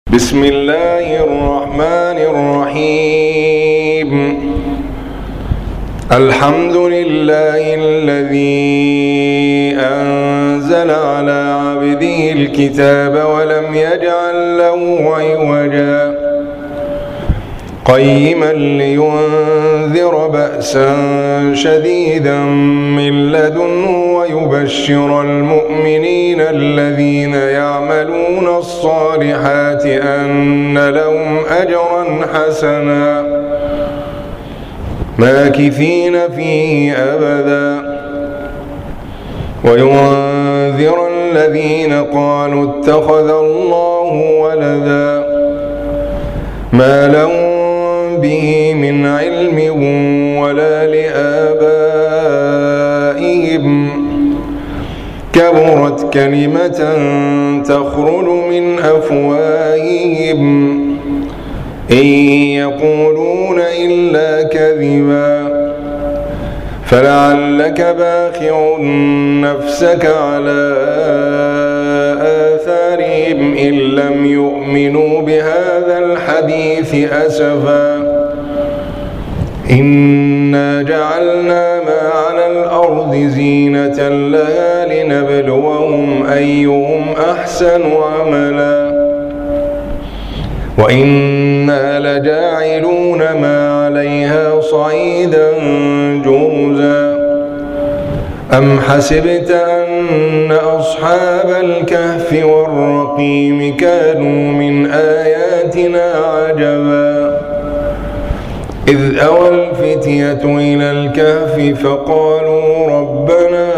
بسم الله الرحمن الرحيم. الحمد لله الذي أنزل على عبده الكتاب ولم يجعل له عوجا قيما لينذر بأسا شديدا من لدنه ويبشر المؤمنين الذين يعملون الصالحات أن لهم أجرا حسنا ماكثين فيه أبدا وينذر الذين قالوا اتخذ الله ولدا ما لهم به من علم ولا لآبائهم كبرت كلمة تخرج من أفواههم إن يقولون إلا كذبا فلعلك باخع نفسك على آثارهم إن لم يؤمنوا بهذا الحديث أسفا إنا جعلنا ما على الأرض زينة لها لنبلوهم أيهم أحسن عملا وإنا لجاعلون ما عليها صعيدا جرزا أم حسبت أن أصحاب الكهف والرقيم كانوا من آياتنا عجبا إذ أوى الفتية إلى الكهف فقالوا ربنا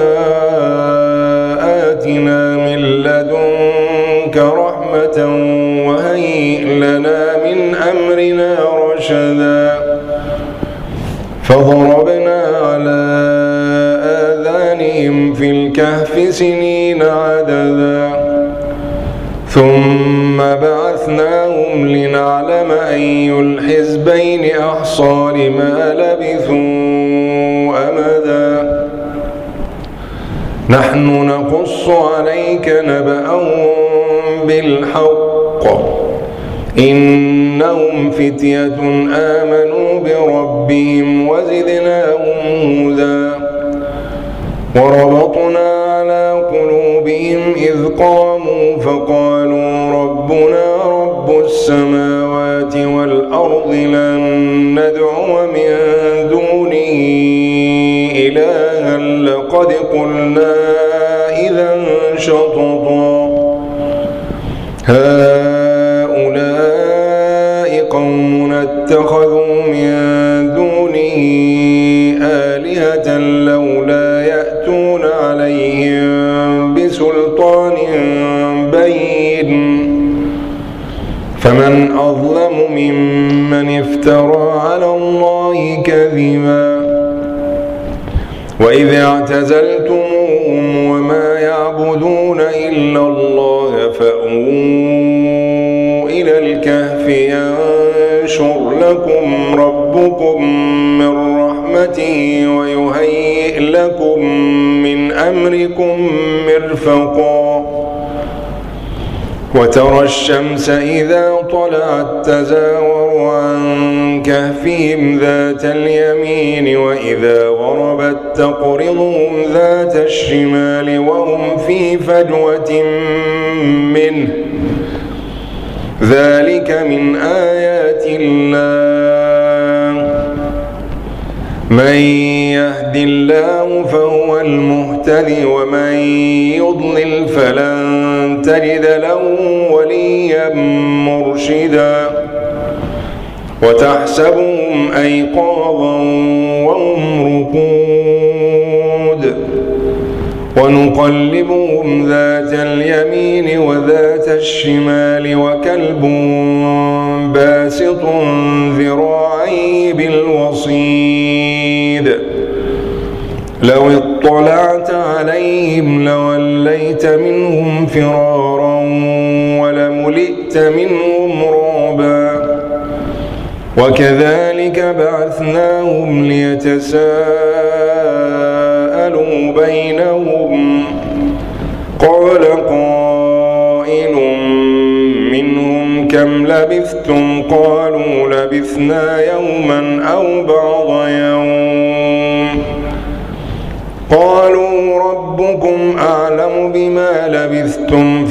آتنا من لدنك رحمة وهيئ لنا من أمرنا رشدا فضربنا على آذانهم في الكهف سنين عددا ثم بعثناهم لنعلم أي الحزبين أحصى لما لبثوا أمدا نحن نقص عليك نبأهم بالحق إنهم فتية آمنوا بربهم وزدناهم هدى وربطنا على قلوبهم إذ قاموا فقالوا ربنا رب السماوات والأرض لن ندعو من دونه إلها لقد قلنا إذا شططا هؤلاء قوم اتخذوا من دونه آلهة لولا يأتون عليهم بسلطان بين فمن أظلم ممن افترى على الله كذبا وإذ اعتزلتموهم وما يعبدون إلا الله فأووا إلى الكهف ينشر لكم ربكم من رحمته ويهيئ لكم من أمركم مرفقا وترى الشمس إذا طلعت تزاور عن كهفهم ذات اليمين وإذا غربت تقرضهم ذات الشمال وهم في فجوة منه ذلك من آيات الله من يهد الله فهو المهتدي ومن يضلل فلن تجد له وليا مرشدا وتحسبهم أيقاظا وهم رقود ونقلبهم ذات اليمين وذات الشمال وكلبهم باسط ذراعيه بالوصيد لو اطلعت عليهم لوليت منهم فرارا ولملئت منهم رعبا وكذلك بعثناهم ليتساءلوا بينهم قال قائل منهم كم لبثتم قالوا لبثنا يوما أو بعض يوم قالوا ربكم أعلم بما لبثتم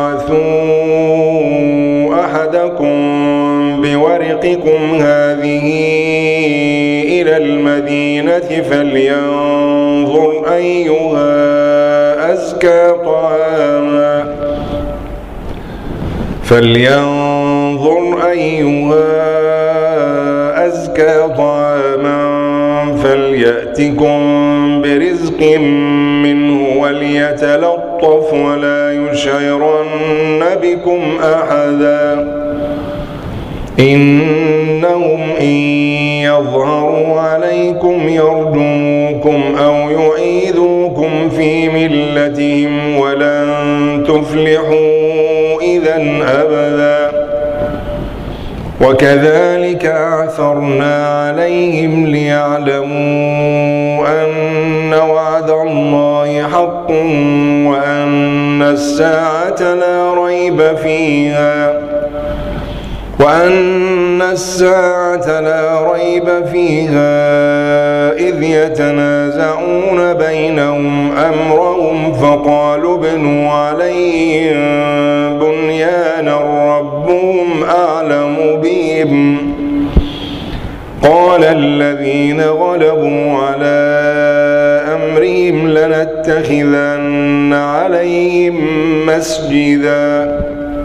فابعثوا أحدكم بورقكم هذه إلى المدينة فلينظر أيها أزكى طعاما فليأتكم برزق منه وليتلطف ولا يشعرن بكم أحدا إنهم إن يظهروا عليكم يرجموكم أو يعيذوكم في ملتهم ولن تفلحوا إذا أبدا وكذلك أعثرنا عليهم ليعلموا أن وعد الله حق وأن الساعة لا ريب فيها إذ يتنازعون بينهم أمرهم فقالوا ابنوا عليهم بنيانا ربهم أعلم بهم قال الذين غلبوا على أمرهم لنتخذن عليهم مسجدا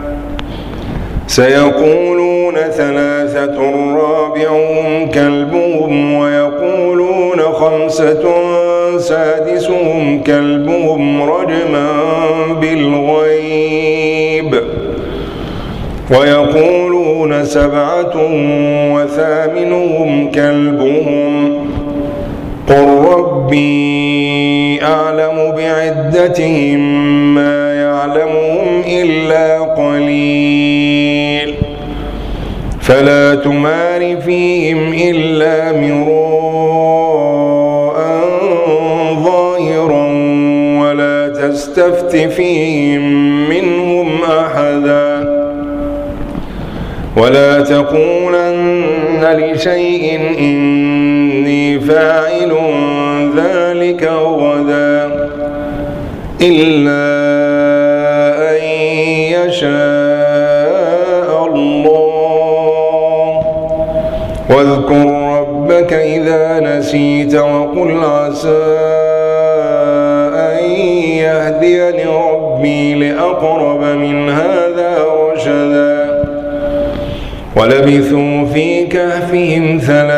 سيقولون ثلاثة رابعهم كلبهم ويقولون خمسة سادسهم كلبهم رجما بالغيب ويقولون سبعة وثامنهم كلبهم قل ربي أعلم بعدتهم ما يعلمهم إلا قليل فلا تمار فيهم إلا مراء ظاهرا ولا تستفت فيهم منهم أحدا ولا تقولن لشيء إني فاعل ذلك غدا إلا أن يشاء الله واذكر ربك إذا نسيت وقل عسى أن يهديني ربي لأقرب من هذا رشدا ولبثوا في كهفهم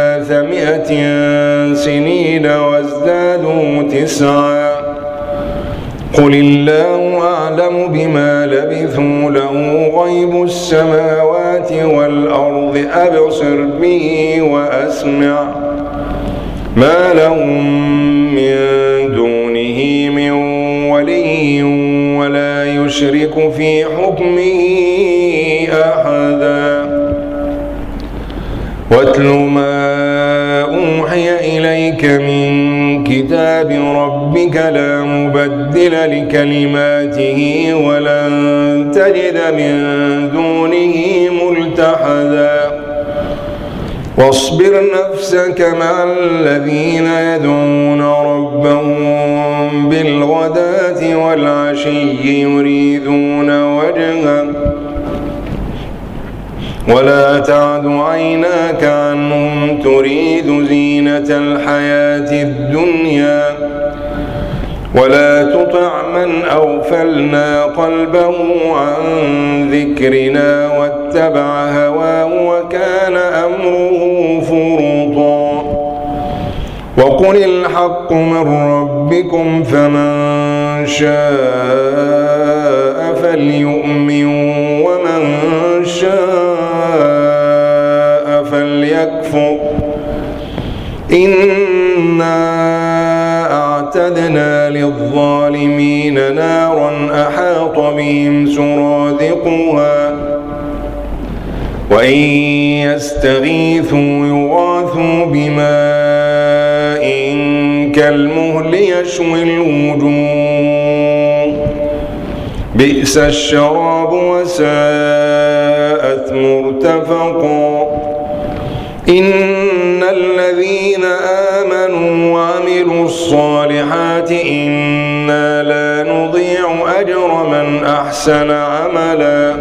300 سنين وازدادوا 9 قل الله أعلم بما لبثوا له غيب السماوات والأرض أبصر به وأسمع ما لهم من دونه من ولي ولا يشرك في حكمه أحدا واتل ما أوحي إليك من كتاب ربك لا مبدل لكلماته ولن تجد من دونه ملتحدا واصبر نفسك مع الذين يدعون ربهم بالغداة والعشي يريدون وجهه ولا تعد عيناك عنهم تريد زينة الحياة الدنيا ولا تطع من أغفلنا قلبه عن ذكرنا واتبع هواه وكان أمره فرطا وقل الحق من ربكم فمن شاء فليؤمن ومن شاء فليكفر إنا أعتدنا للظالمين نارا أحاط بهم سرادقها وإن يستغيثوا يغاثوا بماء كالمهل يشوي الوجوه بئس الشراب وساءت ساءت مرتفقا إن الذين آمنوا وعملوا الصالحات إنا لا نضيع أجر من أحسن عملا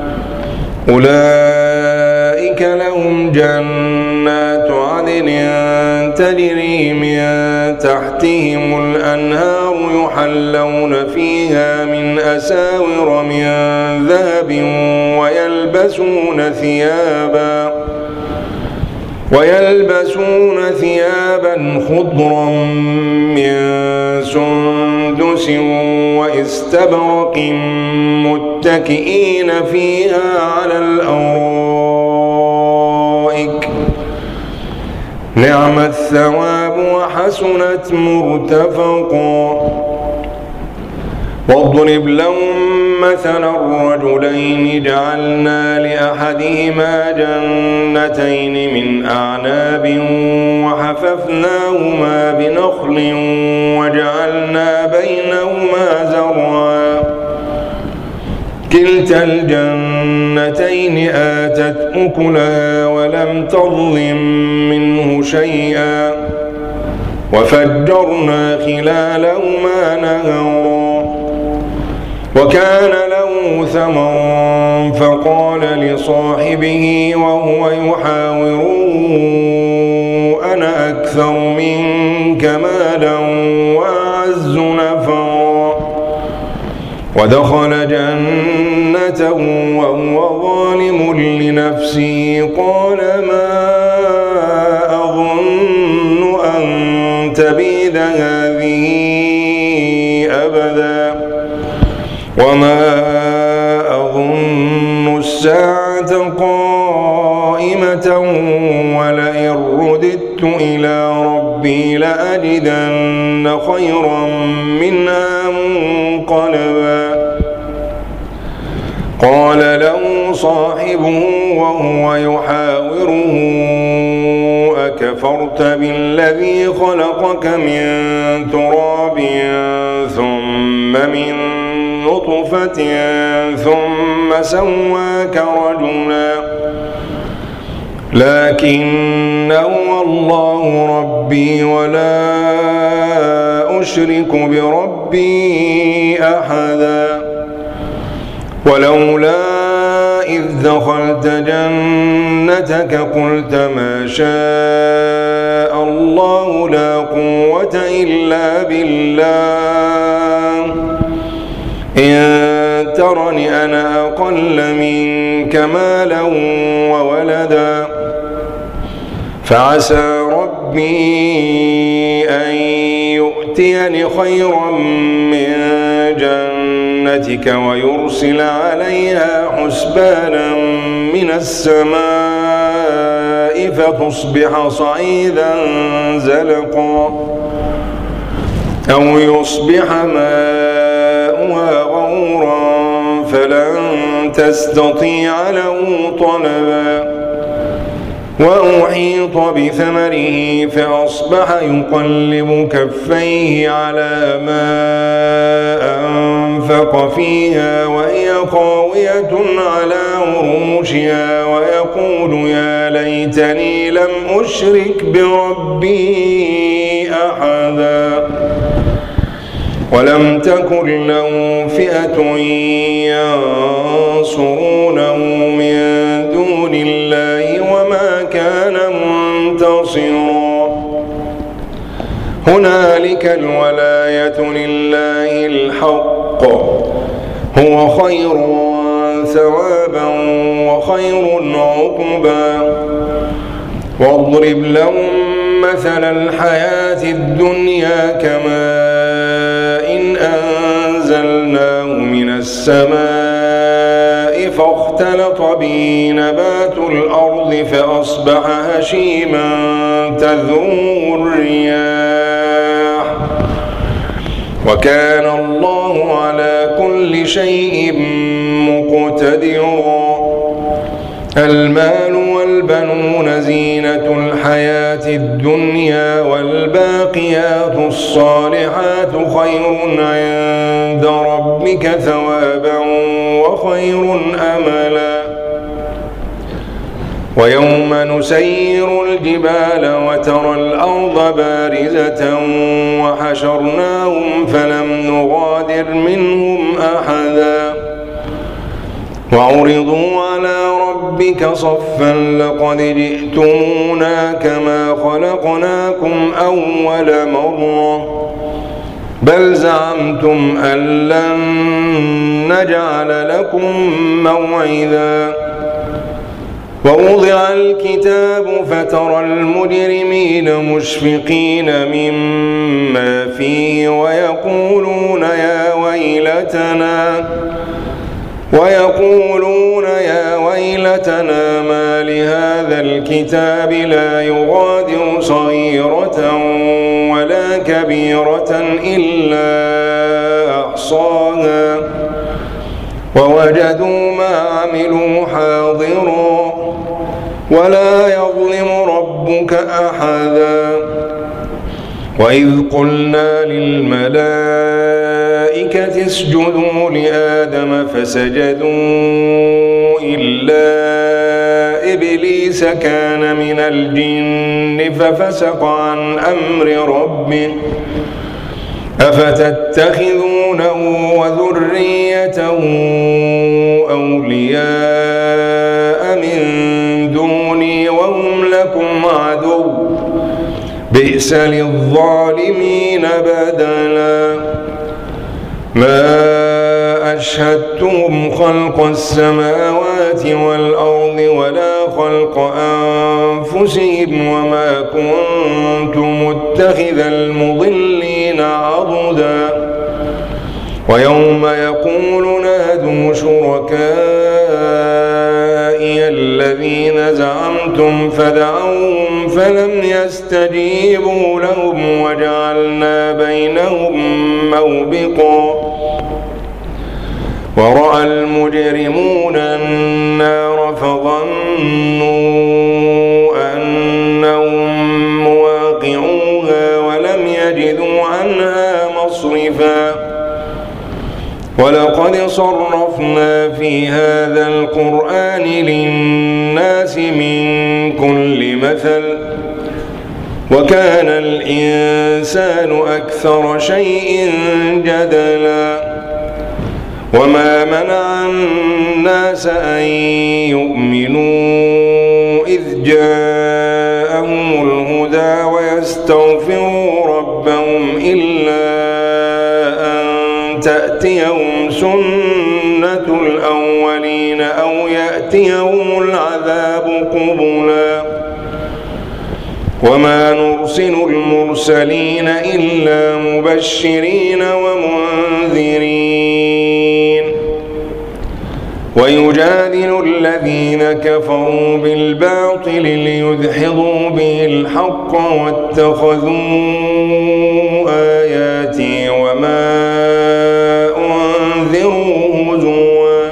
أولئك لهم جنات عدن تجري من تحتهم الأنهار يحلون فيها من أساور من ذهب ويلبسون ثيابا خضرا من سندس واستبرق متكئين فيها على الأرائك نعم الثواب وحسنت مرتفقا واضرب لهم مثلا الرجلين جعلنا لأحدهما جنتين من أعناب وحففناهما بنخل وجعلنا بينهما زرعا كلتا الجنتين آتت أكلها ولم تظلم منه شيئا وفجرنا خلالهما نهرا وكان له ثمر فقال لصاحبه وهو يحاوره أنا أكثر منك مالا وأعز نفرا ودخل جنته وهو ظالم لنفسه قال ما أظن أن تبيد هذه أبدا وما أظن الساعة قائمة ولئن رددت إلى ربي لأجدن خيرا منها منقلبا قال له صاحبه وهو يحاوره أكفرت بالذي خلقك من تراب ثم من نطفة ثم سواك رجلا لكن هو الله ربي ولا أشرك بربي أحدا ولولا إذ دخلت جنتك قلت ما شاء الله لا قوة إلا بالله إن ترني أنا أقل منك مالا وولدا فعسى ربي أن يؤتيني خيرا من جنتك ويرسل عليها حسبانا من السماء فتصبح صعيدا زلقا أو يصبح ماؤها غورا فلن تستطيع له طلبا وأحيط بثمره فأصبح يقلب كفيه على ما أنفق فيها وهي خاوية على عروشها ويقول يا ليتني لم أشرك بربي أحدا ولم تكن له فئة ينصرونه من دون الله وما كان منتصرا هنالك الولاية لله الحق هو خير ثوابا وخير عقبا واضرب لهم مثل الحياة الدنيا كماء أنزلناه من السماء فاختلط به نبات الأرض فأصبح هشيما تذروه الرياح وكان الله على كل شيء مقتدرا المال والبنون زينة الحياة الدنيا والباقيات الصالحات خير عند ربك ثوابا وخير أملا ويوم نسير الجبال وترى الأرض بارزة وحشرناهم فلم نغادر منهم أحدا وعرضوا على ربك صفا لقد جئتمونا كما خلقناكم أول مرة بل زعمتم أن لن نجعل لكم موعدا ووضع الكتاب فترى المجرمين مشفقين مما فيه ويقولون يا ويلتنا ما لهذا الكتاب لا يغادر صغيرة ولا كبيرة إلا أحصاها ووجدوا ما عملوا حاضرا ولا يظلم ربك أحدا وإذ قلنا للملائكة اسجدوا لآدم فسجدوا إلا إبليس كان من الجن ففسق عن أمر ربه أفتتخذونه وذريته أولياء من دوني وهم لكم عدو بئس للظالمين بدلا ما أشهدتهم خلق السماوات والأرض ولا خلق أنفسهم وما كنت متخذ المضلين عضدا ويوم يقول نادوا شركائي الذين زعمتم فدعوهم فلم يستجيبوا لهم وجعلنا بينهم موبقا ورأى المجرمون النار فظنوا أنهم مواقعوها ولم يجدوا عنها مصرفا ولقد صرفنا في هذا القرآن للناس من كل مثل وكان الإنسان أكثر شيء جدلا وما منع الناس أن يؤمنوا إذ جاءهم الهدى ويستغفروا ربهم إلا أن تأتيهم سنة الأولين أو يأتيهم العذاب قبلا وما نرسل المرسلين إلا مبشرين ومنذرين ويجادل الذين كفروا بالباطل ليدحضوا به الحق واتخذوا آياتي وما أنذروا هزوا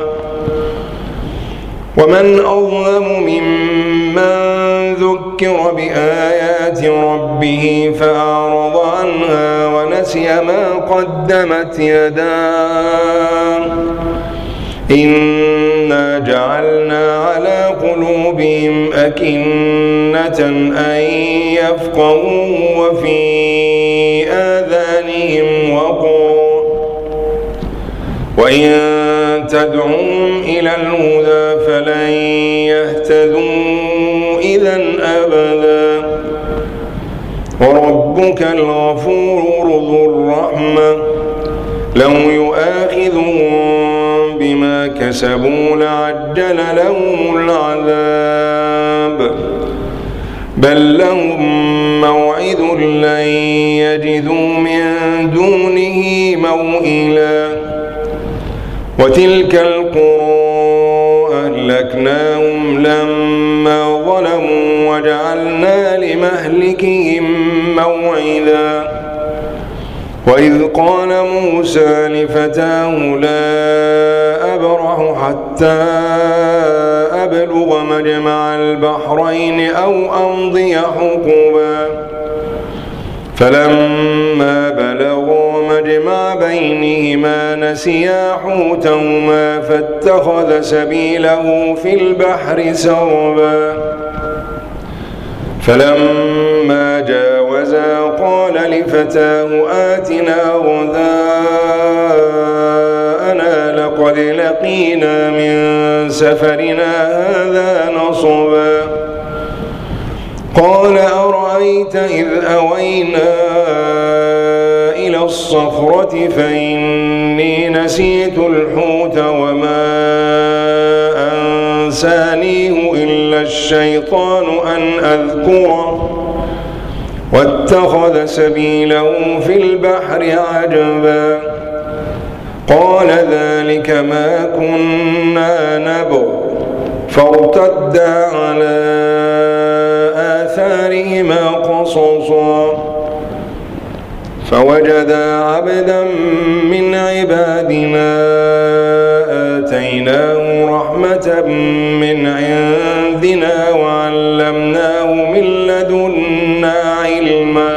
ومن أظلم ممن ذكر بآيات ربه فأعرض عنها ونسي ما قدمت يداه إنا جعلنا على قلوبهم أكنة أن يفقهوا وفي آذانهم وقرا وإن تدعوهم إلى الهدى فلن يهتدوا إذا أبدا وربك الغفور ذو الرحمة لو يؤاخذهم بما كسبوا لعجل لهم العذاب بل لهم موعد لن يجدوا من دونه موئلا وتلك القرى أهلكناهم لما ظلموا وجعلنا لمهلكهم موعدا وإذ قال موسى لفتاه لا أبرح حتى أبلغ مجمع البحرين أو أمضي حقبا فلما بلغوا فجمع بينهما نسيا حوتهما فاتخذ سبيله في البحر سربا فلما جاوزا قال لفتاه آتنا غداءنا لقد لقينا من سفرنا هذا نصبا قال أرأيت إذ أوينا إلى الصخرة فإني نسيت الحوت وما أنسانيه إلا الشيطان أن أذكره واتخذ سبيله في البحر عجبا قال ذلك ما كنا نبغ فارتدا على آثارهما قصصا فوجدا عبدا من عبادنا آتيناه رحمة من عندنا وعلمناه من لدنا علما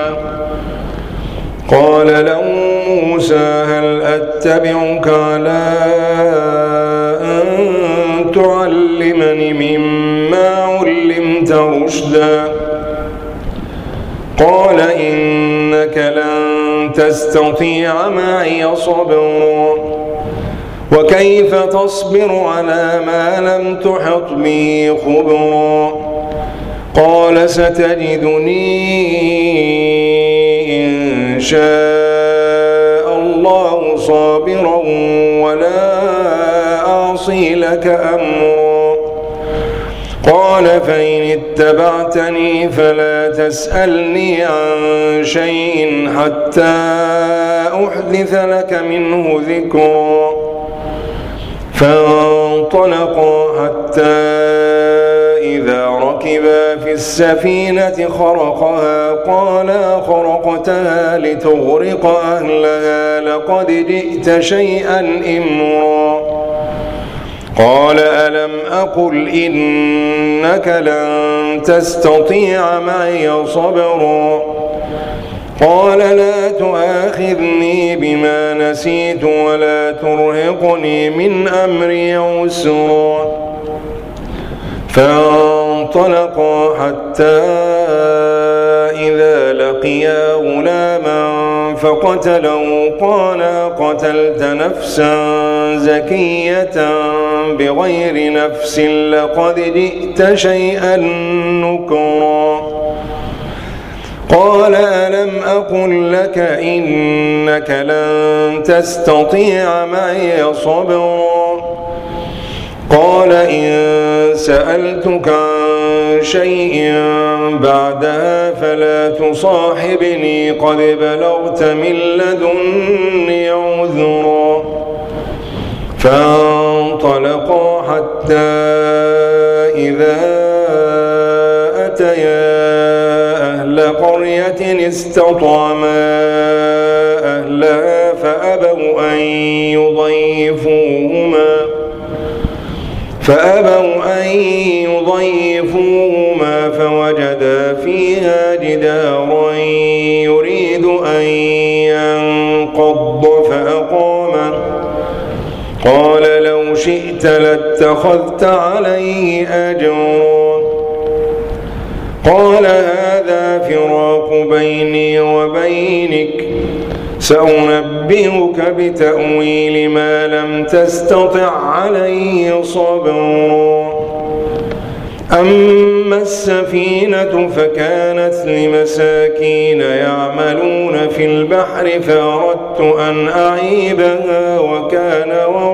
قال له موسى هل أتبعك على أن تعلمني مما علمت رشدا قال إنك لن تستطيع معي صبرا وكيف تصبر على ما لم تحط به خبرا قال ستجدني إن شاء الله صابرا ولا أعصي لك أمرا قال فإن اتبعتني فلا تسألني عن شيء حتى أحدث لك منه ذكرا فانطلقا حتى إذا ركبا في السفينة خرقها قال خرقتها لتغرق أهلها لقد جئت شيئا إمرا قال ألم أقل إنك لن تستطيع معي صبرا قال لا تؤاخذني بما نسيت ولا ترهقني من أمري عسرا فانطلقا حتى إذا لقيا غلاما فقتله قال قتلت نفسا زكية بغير نفس لقد جئت شيئا نكرا قال ألم أقل لك إنك لن تستطيع معي صبرا قال إن سألتك عن شيء بعدها فلا تصاحبني قد بلغت من لدني عذرا فانطلقا حتى إذا أتيا أهل قرية استطعما أهلها فأبوا أن يضيفوهما فوجدا فيها جدارا يريد أن ينقض فأقامه قال لو شئت لاتخذت عليه أجرا قال هذا فراق بيني وبينك سأنبئك بتأويل ما لم تستطع عليه صبرا أما السفينة فكانت لمساكين يعملون في البحر فأردت أن أعيبها وكان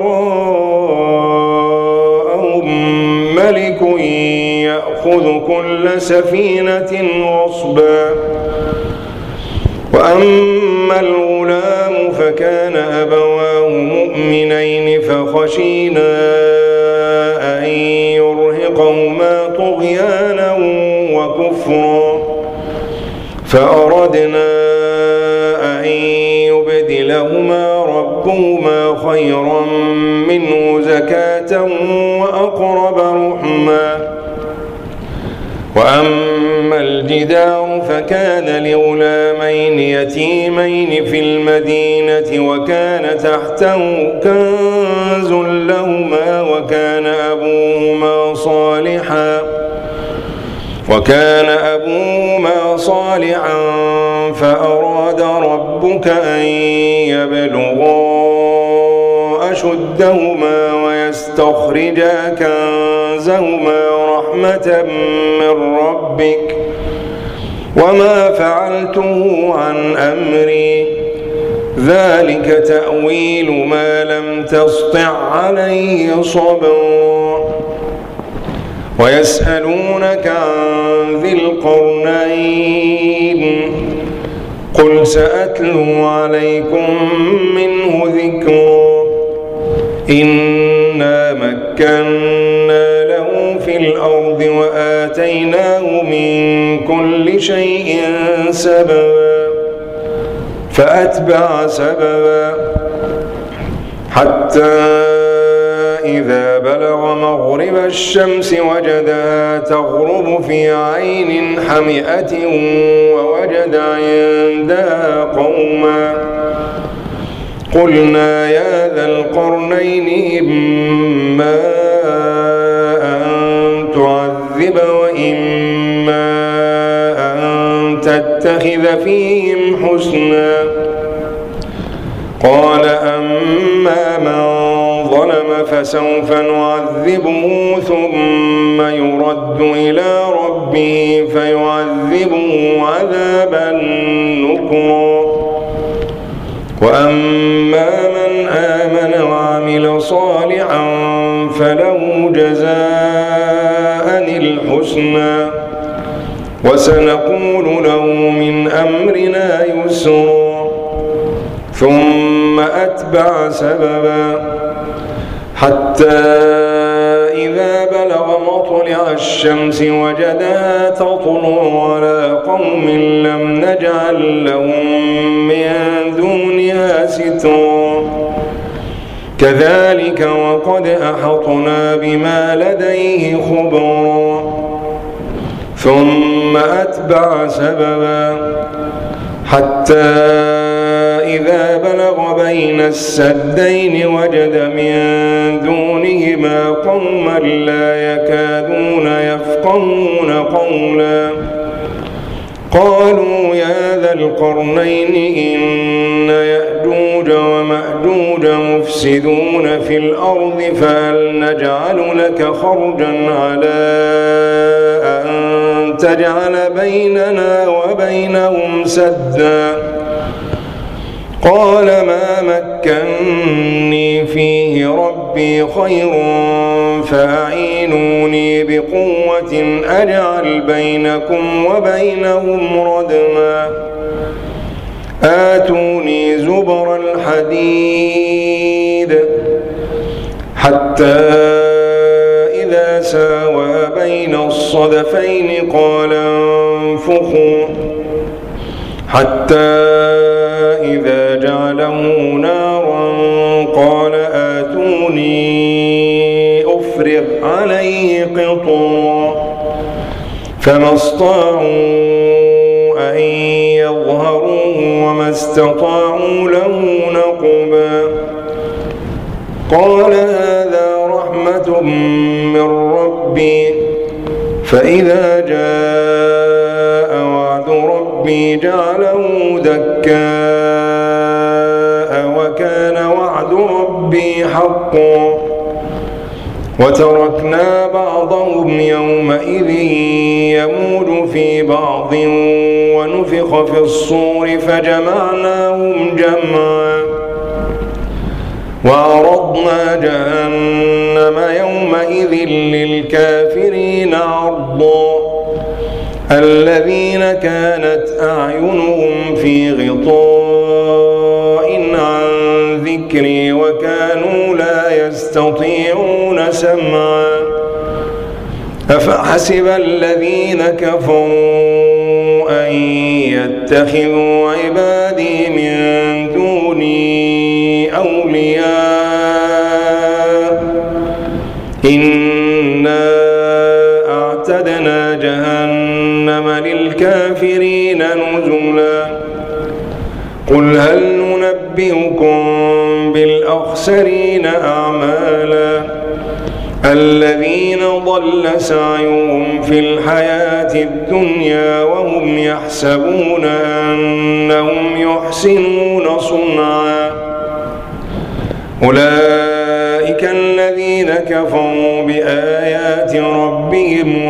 وراءهم ملك يأخذ كل سفينة غصبا وأما الغلام فكان أبواه مؤمنين فخشينا أن يرهقهما طغيانا وكفرا فأردنا أن يبدلهما ربهما خيرا منه زكاة وأقرب رحما وأما الجدار فكان لغلامين يتيمين في المدينة وكان تحته كنز لهما وكان أبوهما صالحا فأراد ربك أن يبلغا أشدهما ويستخرجا كنزهما رحمة من ربك وما فعلته عن أمري ذلك تأويل ما لم تسطع عليه صبرا ويسألونك عن ذي القرنين قل سأتلو عليكم منه ذكرا إنا مكنا له في الأرض وآتيناه من كل شيء سببا فأتبع سببا حتى إذا بلغ مغرب الشمس وجدها تغرب في عين حمئة ووجد عندها قوما قلنا يا ذا القرنين إما أن تعذب وإما أن تتخذ فيهم حسنا قال أما من ظلم فسوف نعذبه ثم يرد إلى ربه فيعذبه عذابا نكرا وأما من آمن وعمل صالحا فله جزاء الحسنى وسنقول له من أمرنا يسرا ثم أتبع سببا حتى إذا بلغ مطلع الشمس وجدها تطلع على قوم لم نجعل لهم من دونها سترا كذلك وقد أحطنا بما لديه خبرا ثم أتبع سببا حتى إذا بلغ بين السدين وجد من دونهما قوما لا يكادون يفقهون قولا قالوا يا ذا القرنين إن يأجوج ومأجوج مفسدون في الأرض فهل نجعل لك خرجا على أن تجعل بيننا وبينهم سدا قال ما مكني فيه ربي خير فأعينوني بقوة أجعل بينكم وبينهم ردما آتوني زبر الحديد حتى إذا ساوى بين الصدفين قال انفخوا حتى إذا جعله نارا قال آتوني أفرغ عليه قطرا فما استطاعوا أن يظهروه وما استطاعوا له نقبا قال هذا رحمة من ربي فإذا جاء وعد ربي جعله دكاء وكان وعد ربي حقا وتركنا بعضهم يومئذ يموج في بعض ونفخ في الصور فجمعناهم جمعا وعرضنا جهنم يومئذ للكافرين عرضا الذين كانت أعينهم في غطاء عن ذكري وكانوا لا يستطيعون سمعا أفحسب الذين كفروا أن يتخذوا عبادي من دوني أولياء إنا وأعتدنا جهنم للكافرين نزلا قل هل ننبئكم بالأخسرين أعمالا الذين ضل سعيهم في الحياة الدنيا وهم يحسبون أنهم يحسنون صنعا أولئك الذين كفروا بآيات ربهم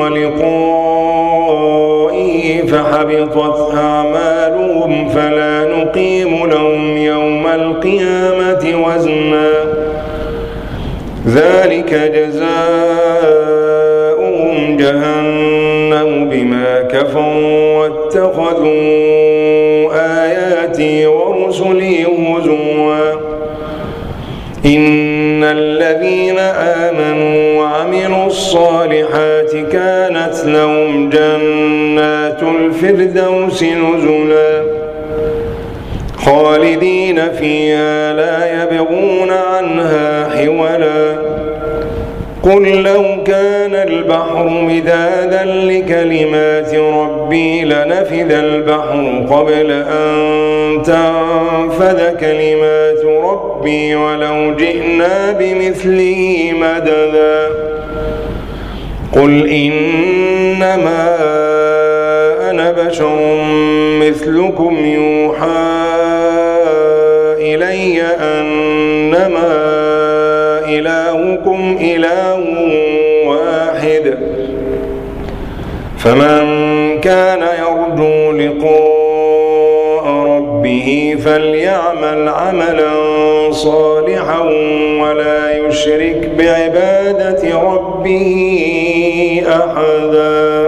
ولقائه فحبطت أعمالهم فلا نقيم لهم يوم القيامة وزنا ذلك جزاؤهم جهنم بما كفروا واتخذوا آياتي ورسلي هزوا إن الذين آمنوا وعملوا الصالحات كانت لهم جنات الفردوس نزلا خالدين فيها لا يبغون عنها حولا قل لو كان البحر مدادا لكلمات ربي لنفذ البحر قبل أن تنفذ كلمات ربي ولو جئنا بمثله مددا قل إنما أنا بشر مثلكم يوحى إلي أنما إلهكم إله واحد فمن كان يرجو لقاء ربه فليعمل عملا صالحا ولا يشرك بعبادة ربه أحدا.